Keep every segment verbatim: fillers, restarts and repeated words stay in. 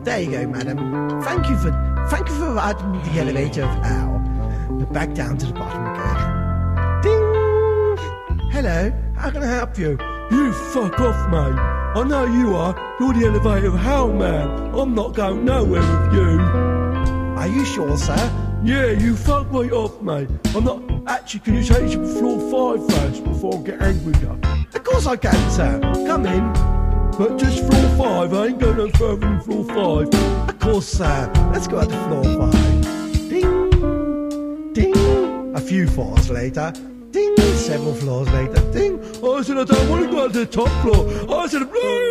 There you go, madam. Thank you for thank you for riding the elevator of hell. But back down to the bottom again. Ding! Hello, how can I help you? You fuck off, mate. I know you are. You're the elevator of hell, man. I'm not going nowhere with you. Are you sure, sir? Yeah, you fuck right off, mate. I'm not... Actually, can you take it to floor five first before I get angry with you? Of course I can, sir. Come in. But just floor five, I ain't going no further than floor five. Of course, sir. Let's go out to floor five. Ding! Ding! A few floors later. Ding! Several floors later. Ding! I said I don't want to go to the top floor. I said...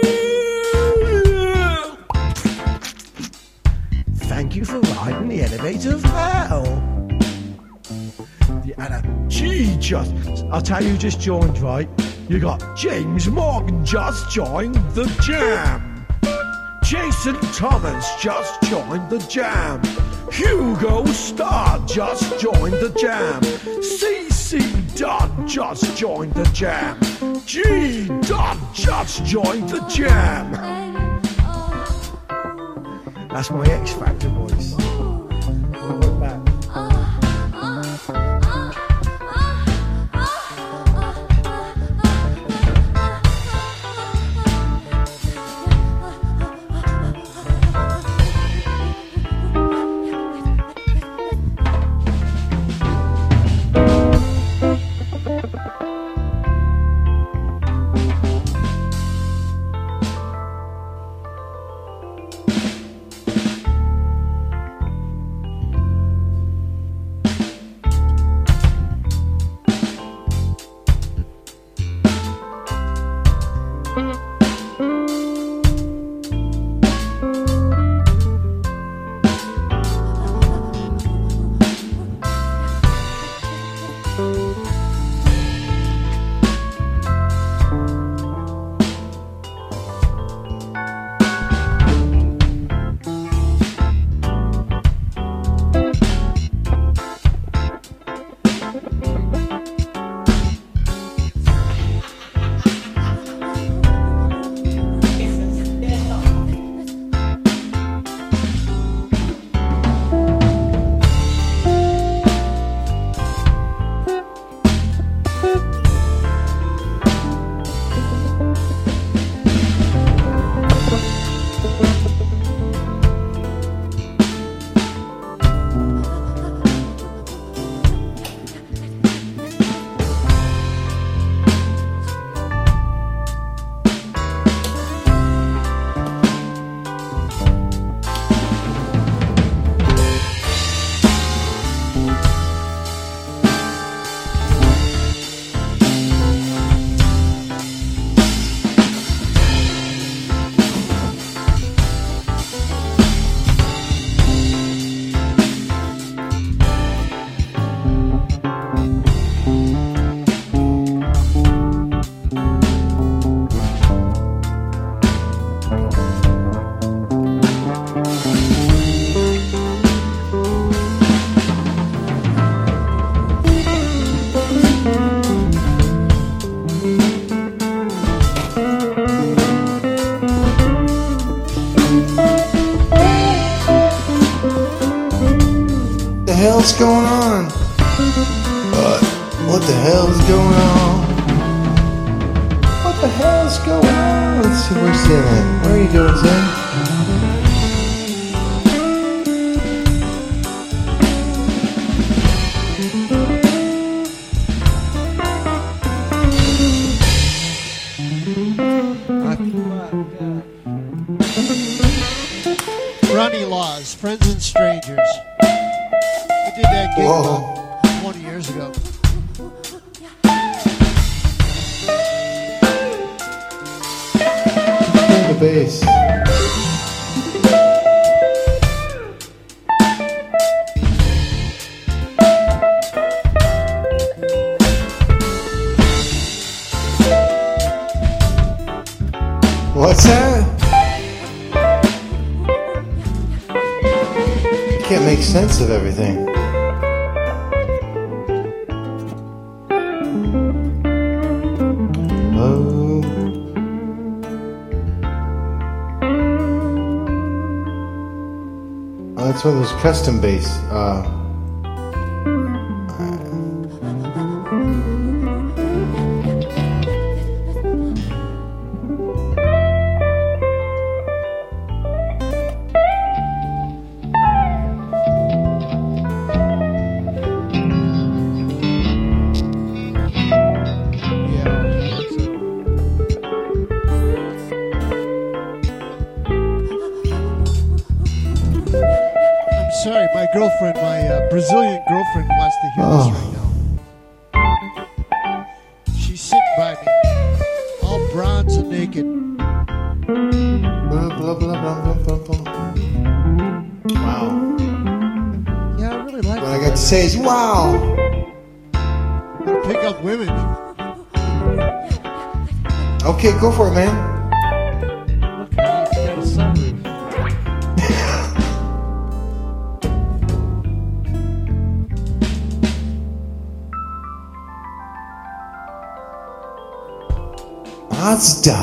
Thank you for riding the elevator of hell. The other... Gee, just... I'll tell you who just joined, right? You got James Morgan just joined the jam. Jason Thomas just joined the jam. Hugo Starr just joined the jam. C C Dunn just joined the jam. G Dunn just joined the jam. That's my X Factor voice. I'll go back. What's going on? What? What the hell is going on? What the hell is going on? Let's see, where's Zen at? Where are you doing, Zen? Ronnie Laws, Friends and Strangers. We did that gig about twenty years ago. Play the bass. What's that? Can't make sense of everything. Oh. that's one of those custom bass. Uh, Sorry, my girlfriend, my uh, Brazilian girlfriend wants to hear Oh. this right now. She's sitting by me, all bronze and naked. blah, blah, blah, blah, blah, blah, blah. Wow. Yeah, I really like What I that. got to say is wow. Gotta pick up women. Okay, go for it, man. Look at it, it's got a sunroof. Mazda.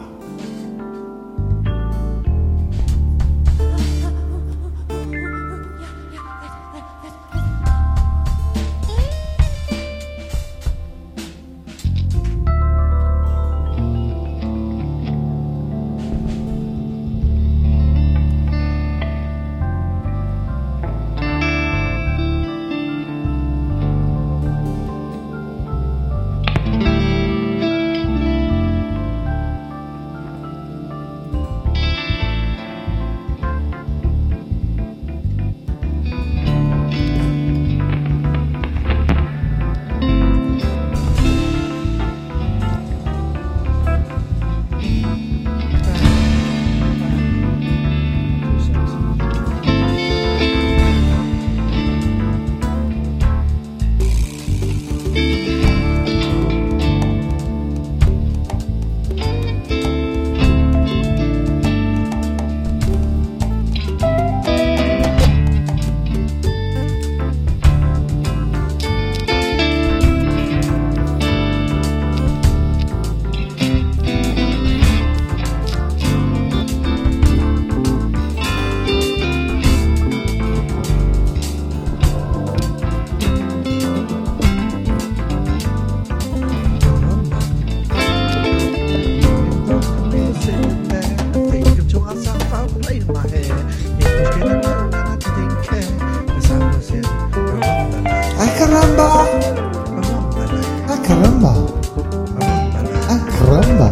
Ay caramba. Ay caramba. Ay caramba.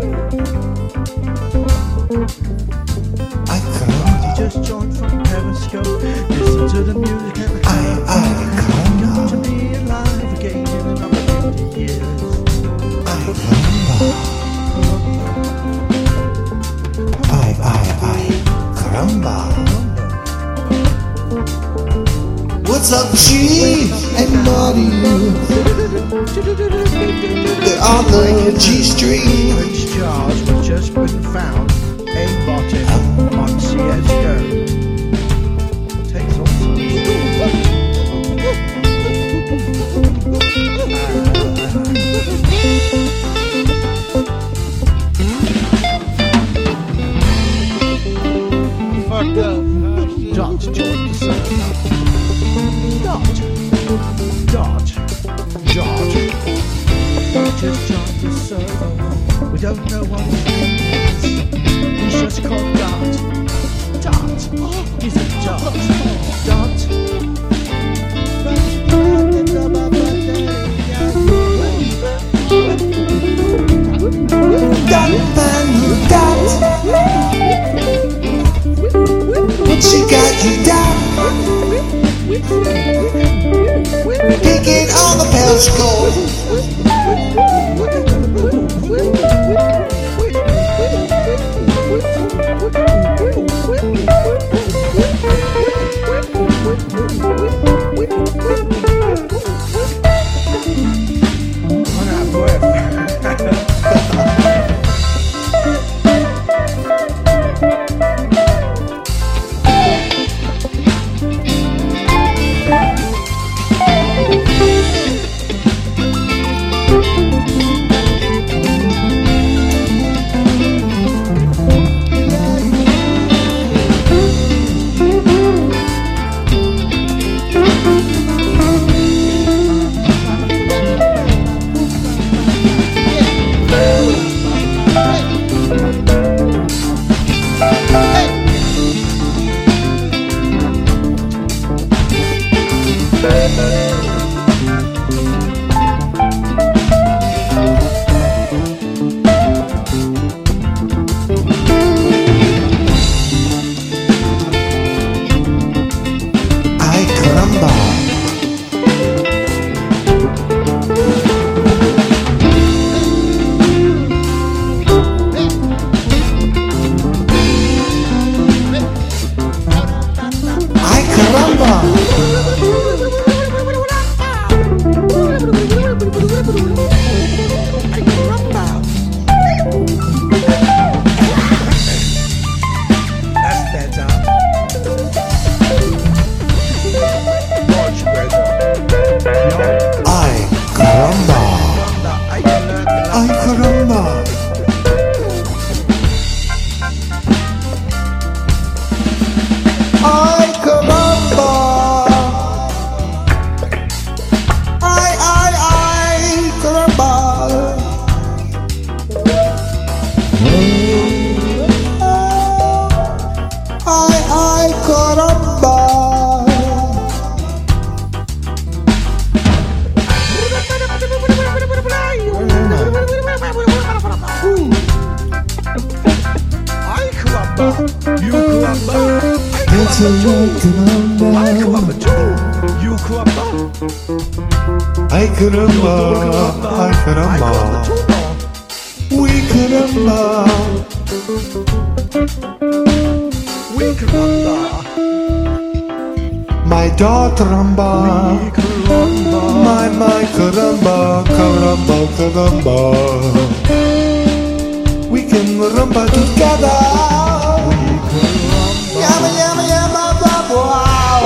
Ay caramba. Just joined from Periscope. Listen to the music and Ay, ay caramba. to be alive again in another fifty years. Ay caramba. Ay, ay, ay caramba. What's up, G and Marty? They're on the G string. Prince Charles has just been found aimbotted on C S G O. Takes all Fucked up. Dot joined the server. Dot. Dot. Dot. Just joined the server. We don't know what his name is. He's just called Dot. Dot. He's a dot. Dot. Dot man, dot. She got you down. Picking on the Periscope. I'm out of breath. Ay caramba. Ay caramba. That's better. Much better. Yeah. Ay caramba. Wonder, I learned that. Ay caramba. Ay caramba. Ay ay ay caramba. Ay ay caramba. I crumble, you crumble. It's a I ay crumble caramba. too. You crumble. Ay caramba. Ay I crumble caramba. too now. We caramba. We crumble. My daughter ramba. We crumble. My my caramba, caramba, caramba. We can rumba together. Yama yama yama blah, wow.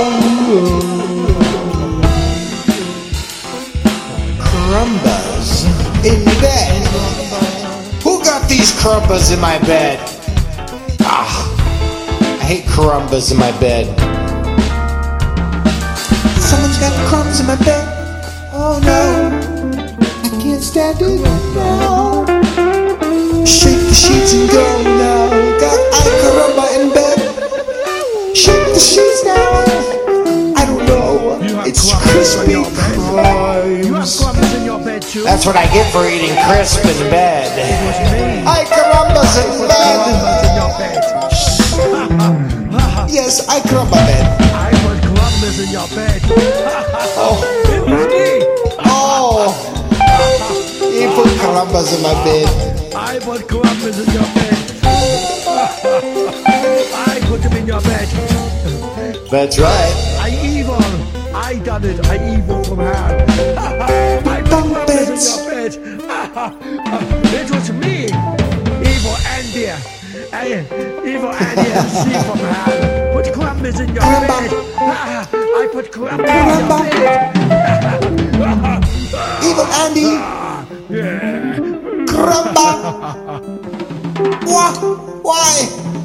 Crumbas in bed. Who got these crumbas in my bed? Ah, I hate crumbas in my bed. Someone's got crumbs in my bed. Oh no, I can't stand it now. Shake the sheets and go now. Got ay caramba in bed. Shake the sheets now. I don't know. You have It's crumbs on crispy your bed. You have crimes. crumbles in your bed too. That's what I get for eating crisp in bed. me. Ay carambas in Crumbles bed. in your bed. Yes, ay caramba bed. I put crumbles in your bed. Oh, It was me. oh. You put carambas in my bed. I put crumbles in your bed. I put them in your bed. That's right. I evil. I done it. I evil from hell. I put crumbles in your bed. It was me. Evil Andy. Hey, evil Andy and see from hell. Put crumbles in your bed. I put crumbles in your bed. Evil Andy. Caramba. Why? Why?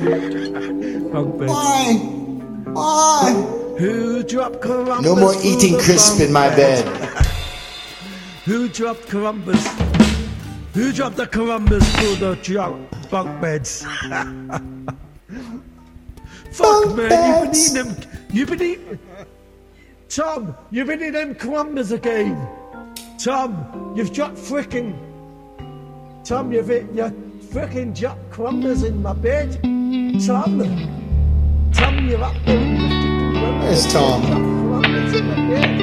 Why? Why? Who dropped Columbus? No more through eating the crisp in my bunk bed. Who dropped Columbus? Who dropped the Columbus through the dr- bunk beds? Fuck Bunk man, beds. you've been eating them. You've been eating. Tom, you've been eating them Columbus again. Tom, you've dropped frickin'. Tom, you've hit your frickin' dropped Columbus in my bed. Tom, Tom, you're up there. and you've lifted Columbus. Where's Tom? Columbus in my bed.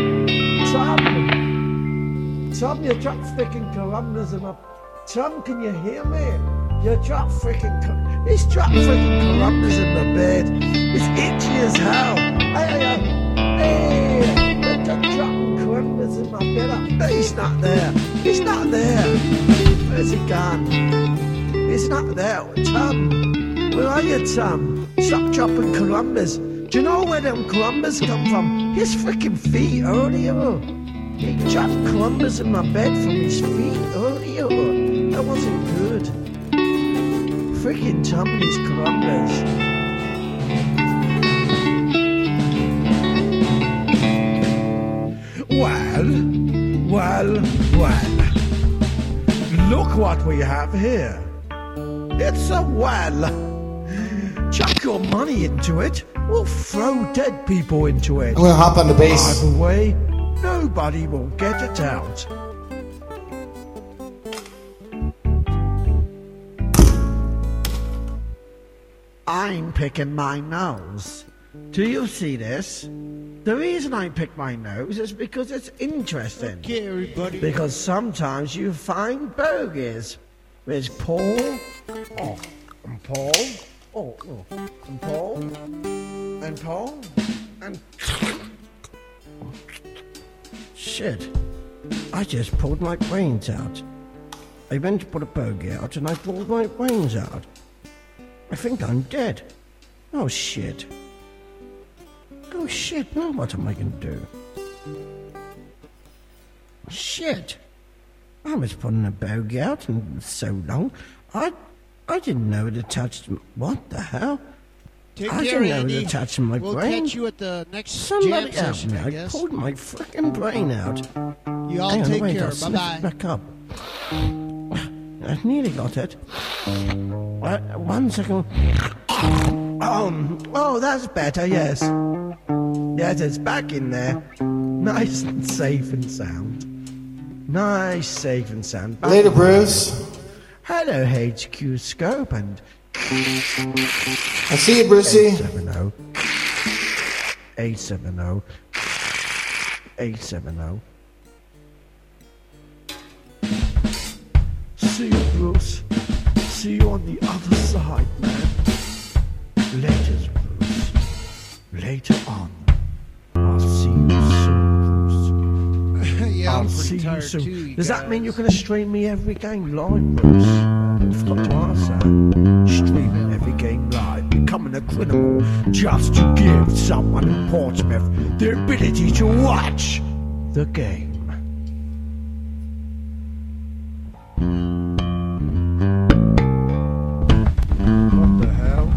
Tom, Tom, you dropped frickin' Columbus in my. Tom, can you hear me? You dropped frickin' Col- It's dropped frickin' Columbus in my bed. It's itchy as hell. Hey, hey, hey, hey, you're dropping Columbus in my bed. No, he's not there. He's not there. Where's he gone? He's not there. Tom, where are you, Tom? Stop dropping Columbus. Do you know where them Columbus come from? His freaking feet earlier. He dropped Columbus in my bed from his feet earlier. That wasn't good. Freaking Tom and his Columbus. Well, well, well. Look what we have here. It's a well. Chuck your money into it, or throw dead people into it. I'm gonna hop on the base. Either way, nobody will get it out. I'm picking my nose. Do you see this? The reason I pick my nose is because it's interesting. Okay, everybody. Because sometimes you find bogies. There's Paul, oh, and Paul, oh, oh, and Paul, and Paul, and... Shit, I just pulled my brains out. I went to put a bogey out and I pulled my brains out. I think I'm dead. Oh shit. Oh shit, now what am I gonna do? Shit. I was putting a bogey out and so long. I I didn't know it attached to... What the hell? Take I care, didn't know Andy. it attached to my we'll brain. catch you at the next Somebody jam help session, me. I I guess. pulled my frickin' brain out. You all Hang on, take wait, care. I'll slip Bye-bye. it back up. I nearly got it. Uh, one second. Um, oh, that's better, yes. Yes, it's back in there. Nice and safe and sound. Nice, safe and sound. Back Later, in Bruce. there. Hello, H Q Scope and I see you, Brucey. eight seven zero. eight seven zero. eight seven zero. See you, Bruce. See you on the other side, man. Later, Bruce. Later on. I'll see you soon, Bruce. yeah, I'll I'm see pretty you tired soon. too. You Does that guys. mean you're going to stream me every game live, Bruce? I forgot to ask that. Streaming every game live, becoming a criminal just to give someone in Portsmouth the ability to watch the game. What the hell?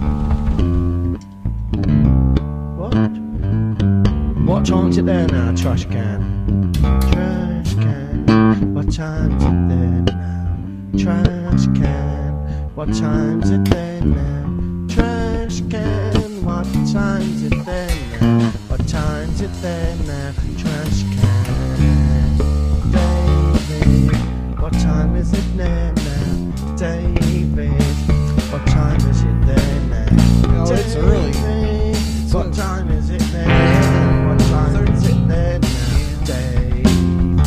What? What time's it there now, trash can? Trash can, what time's it there now? Trash can, what time's it there now? Trash can, what time's it there now? What time's it there now? Trash can, David, what time is it there now? David, what time is it there now? Oh, it's early. David, what time is it there now? What time is it there now? David,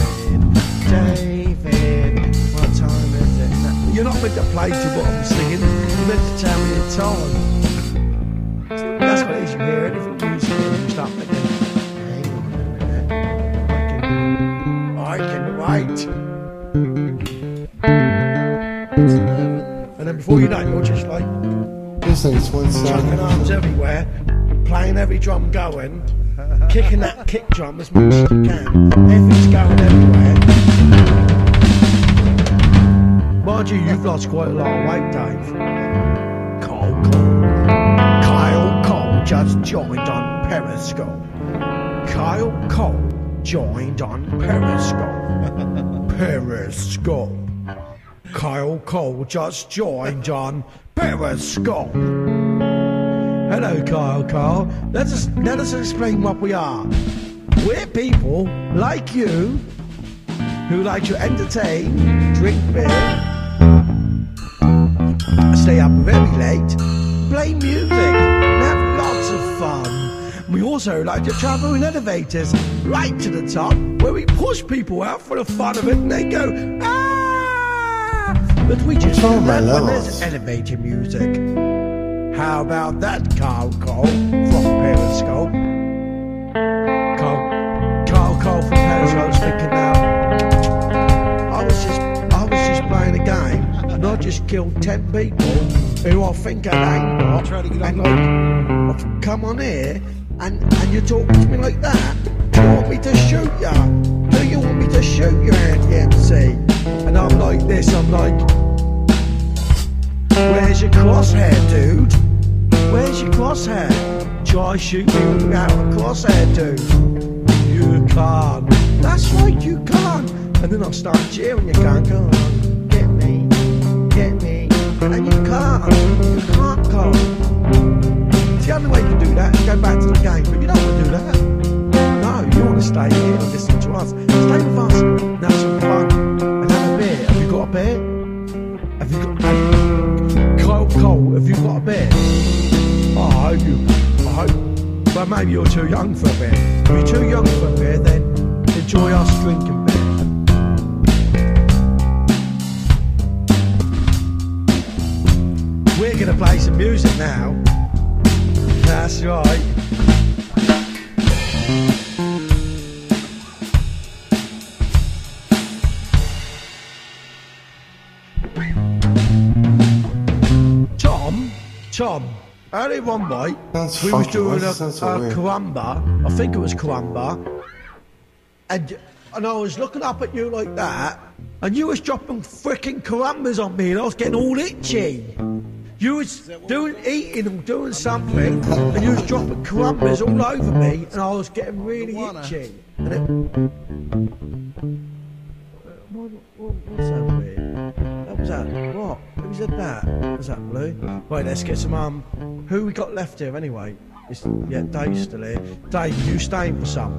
David, what time is it now? You're not meant to play to what I'm singing. You're meant to tell me the time. That's what it is. You hear anything music and you start thinking, hang on a minute. I can, I can wait. And then before you know it, you're just like This thing's one chucking second. arms everywhere, playing every drum going, kicking that kick drum as much as you can. Everything's going everywhere. Mind you, you've lost quite a lot of weight, Dave. Kyle Cole. Kyle Cole just joined on Periscope. Kyle Cole joined on Periscope. Periscope. Kyle Cole just joined on Periscope. Hello, Kyle Cole. Let us, let us explain what we are. We're people like you who like to entertain, drink beer, stay up very late, play music, and have lots of fun. We also like to travel in elevators right to the top, where we push people out for the fun of it, and they go, ah! But we just do Oh, my that when levels. there's elevator music. How about that, Carl Cole from Periscope? Carl, Carl Cole from Periscope's thinking now, I was just, I was just playing a game, and I just killed ten people who I think I ain't got. Try to get and on like, I've come on here, and and you're talking to me like that. Do you want me to shoot ya? Do you want me to shoot you, Andy M C? And I'm like this. I'm like, where's your crosshair, dude? Where's your crosshair? Try shooting me without a crosshair, dude. You can't. That's right, you can't. And then I'll start cheering. You can't. Go on, get me, get me. And you can't. You can't go. hope you, I hope, well maybe you're too young for a beer. If you're too young for a beer, then enjoy us drinking beer. We're gonna play some music now. That's right. Tom, Tom, early one night, Sounds we was funky, doing why a, does that sound so a weird? caramba, I think it was caramba, and, and I was looking up at you like that, and you was dropping frickin' carambas on me, and I was getting all itchy. You was doing, eating or doing something, and you was dropping carambas all over me, and I was getting really itchy. And it, what, what, what's that weird? That was that. What? Who said that? Was that Blue? Right, let's get some. Um, who we got left here anyway? It's, yeah, Dave's still here. Dave, you staying for some?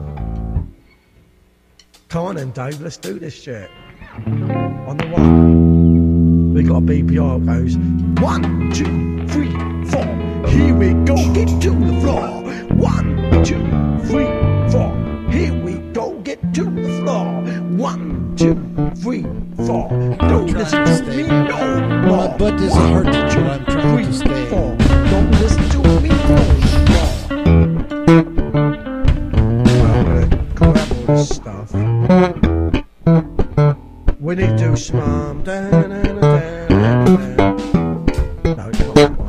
Come on then, Dave. Let's do this shit. On the one, we got a B P R that goes one, two, three, four. Here we go, get to the floor. One, two, three, four. Here we go, get to the floor. One, two, three, four. Don't listen to me no more. My butt doesn't hurt to chew. I'm trying Three, to stay. four. Don't listen to me no more. Well, I'm gonna grab all this stuff. We need to do some. Um, da, da, da, da, da, da. No, it's not that one.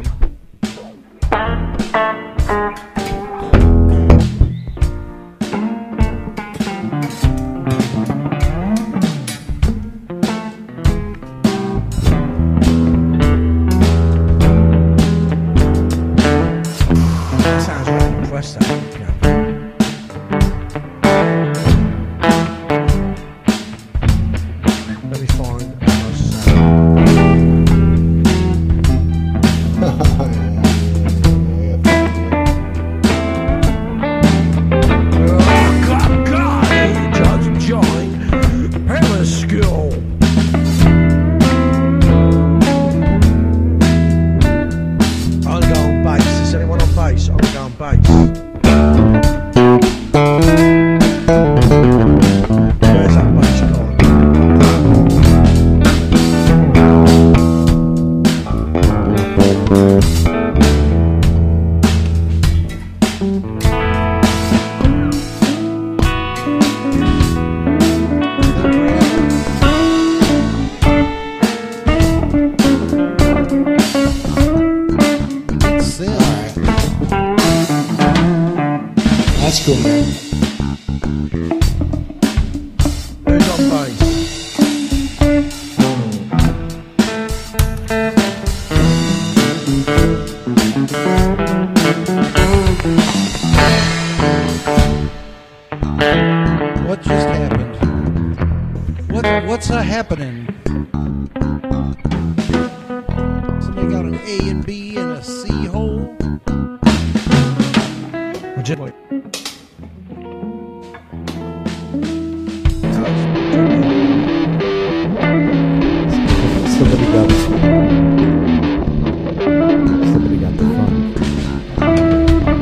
That sounds really impressive. Yeah. Let me find a just join Hammer School. I'll go on bass. Is anyone on bass? I'll go on bass. Where's that bass gone? It's it. That's cool, man. Who's on bass? What just happened? What what's uh, happening? Somebody got an A and B and a C hole. Would you like? Somebody got Somebody got the funk.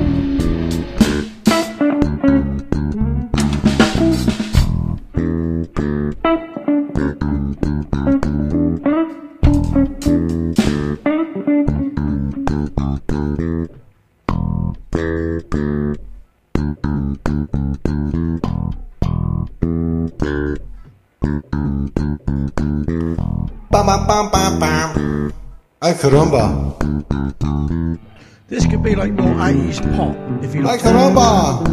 Bam, bam, bam, bam, bam. Ay, caramba. This could be like more eighties pop if you Ay, look. caramba.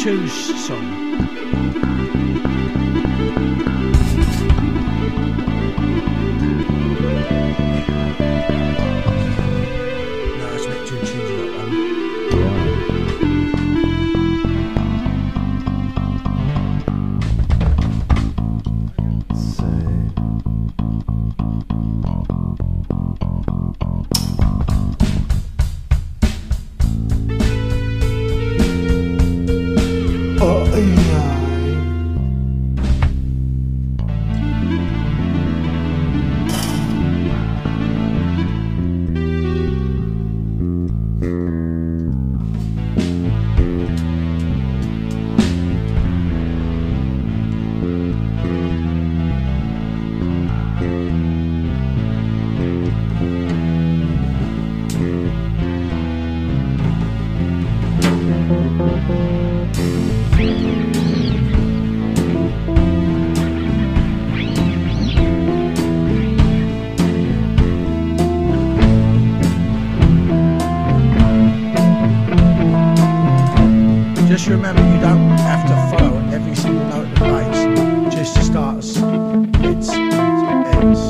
Tunes song. No, it's Nick Tunes, you got one. Oh, yeah. Just remember, you don't have to follow every single note of the bass. Just to start us. It's ends.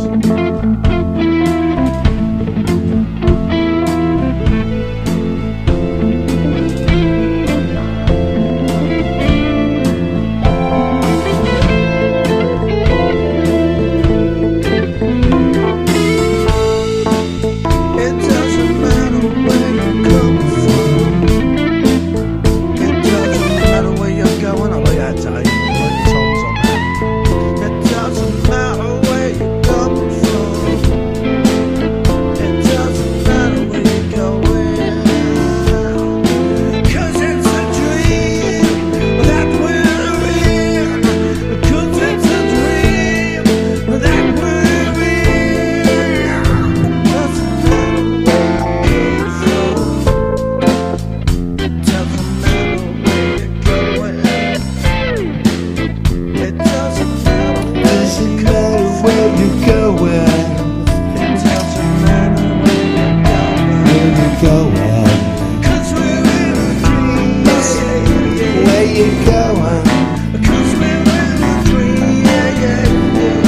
It doesn't matter where you come from. It doesn't matter where you're going. I like that, Dave. I like the songs on that. It doesn't matter where you're coming from. It doesn't matter where you're going. 'Cause it's a dream that we're in. 'Cause it's a dream that we're in. Doesn't matter where you come from. It doesn't matter where you're going. It doesn't matter where Doesn't you matter come where from. you're going, It doesn't matter where you're where going. you're going, 'Cause we're in a dream. Yeah, yeah, where you're going. yeah. 'Cause we're in a dream. Yeah, yeah, yeah.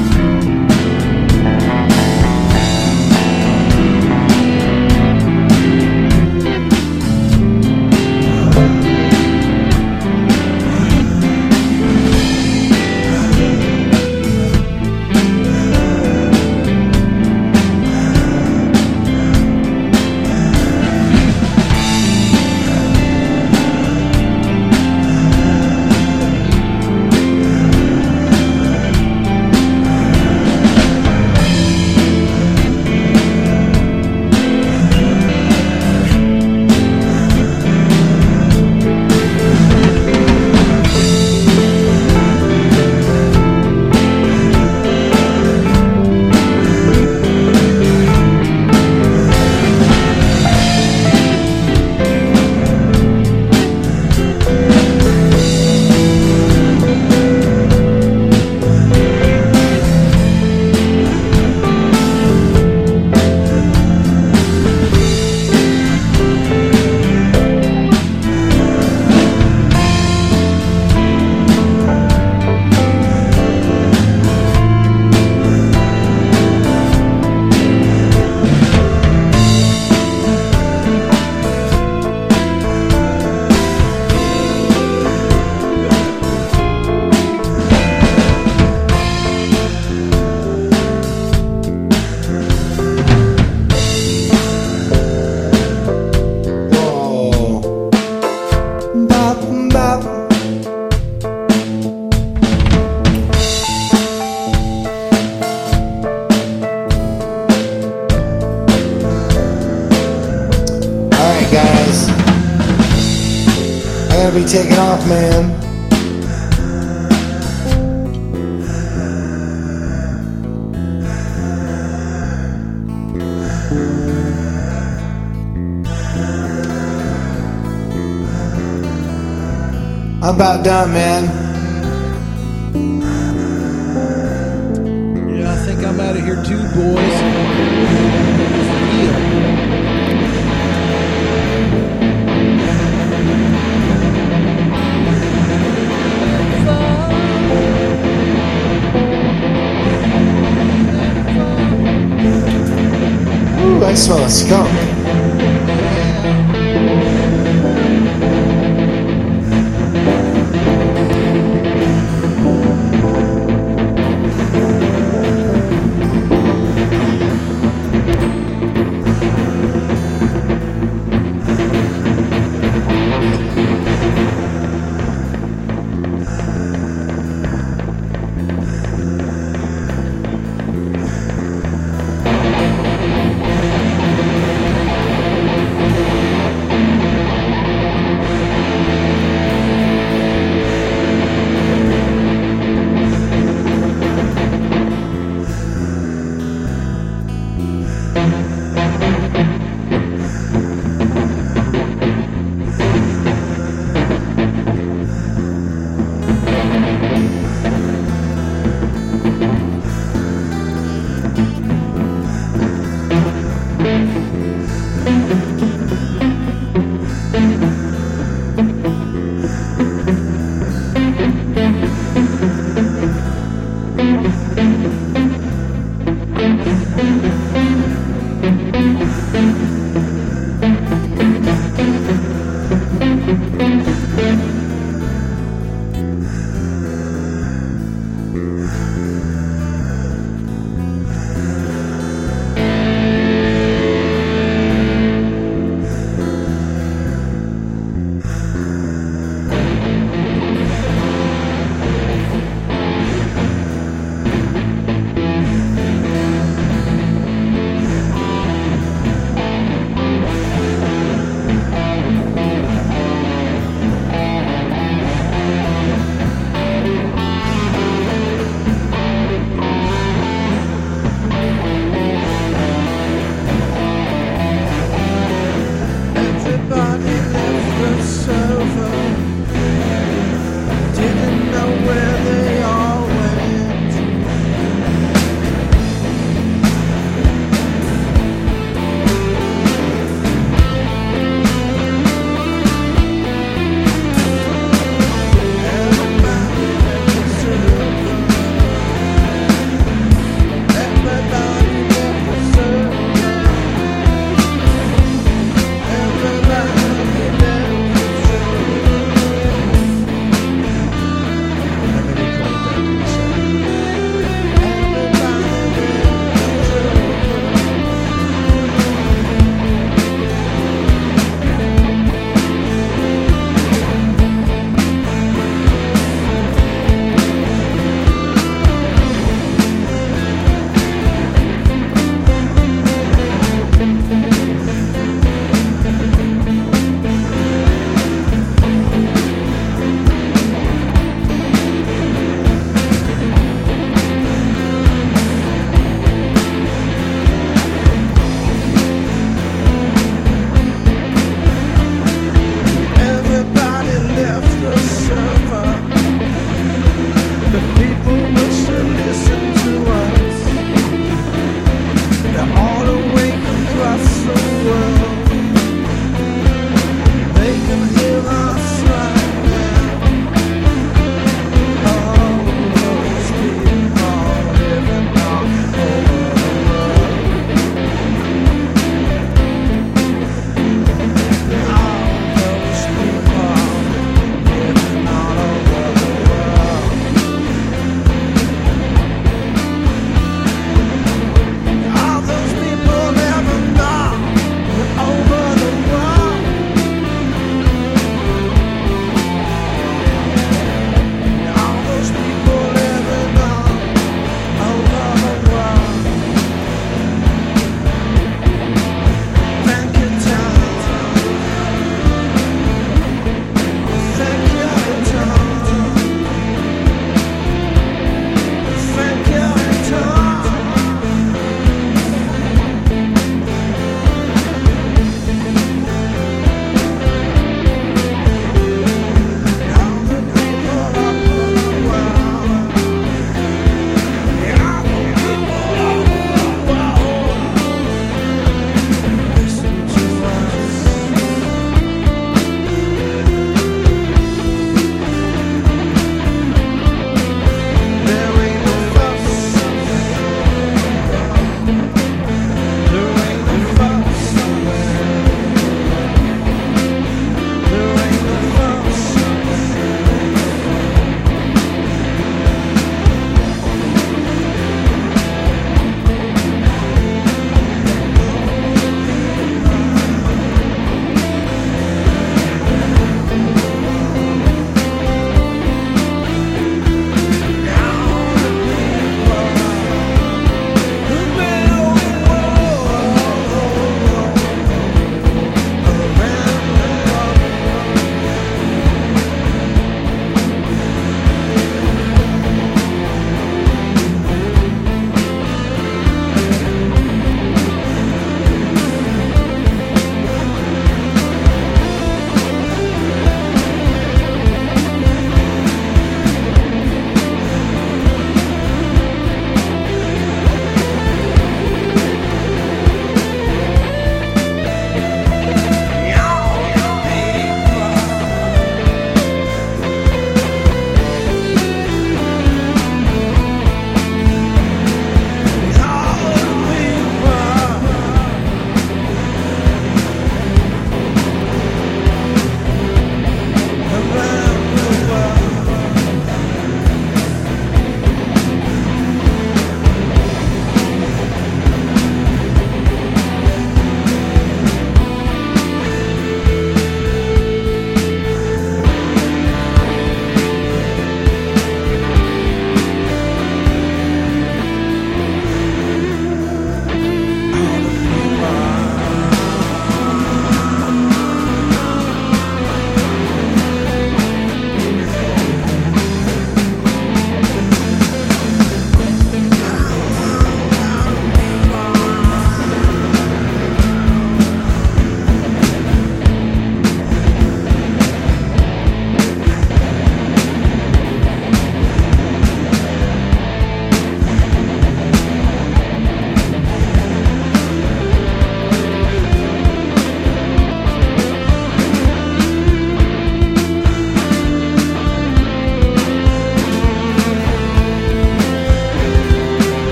Oh, bop, bop. All right, guys, I gotta be taking off, man. I'm about done, man. Yeah, I think I'm out of here too, boys. Yeah. smell of skunk.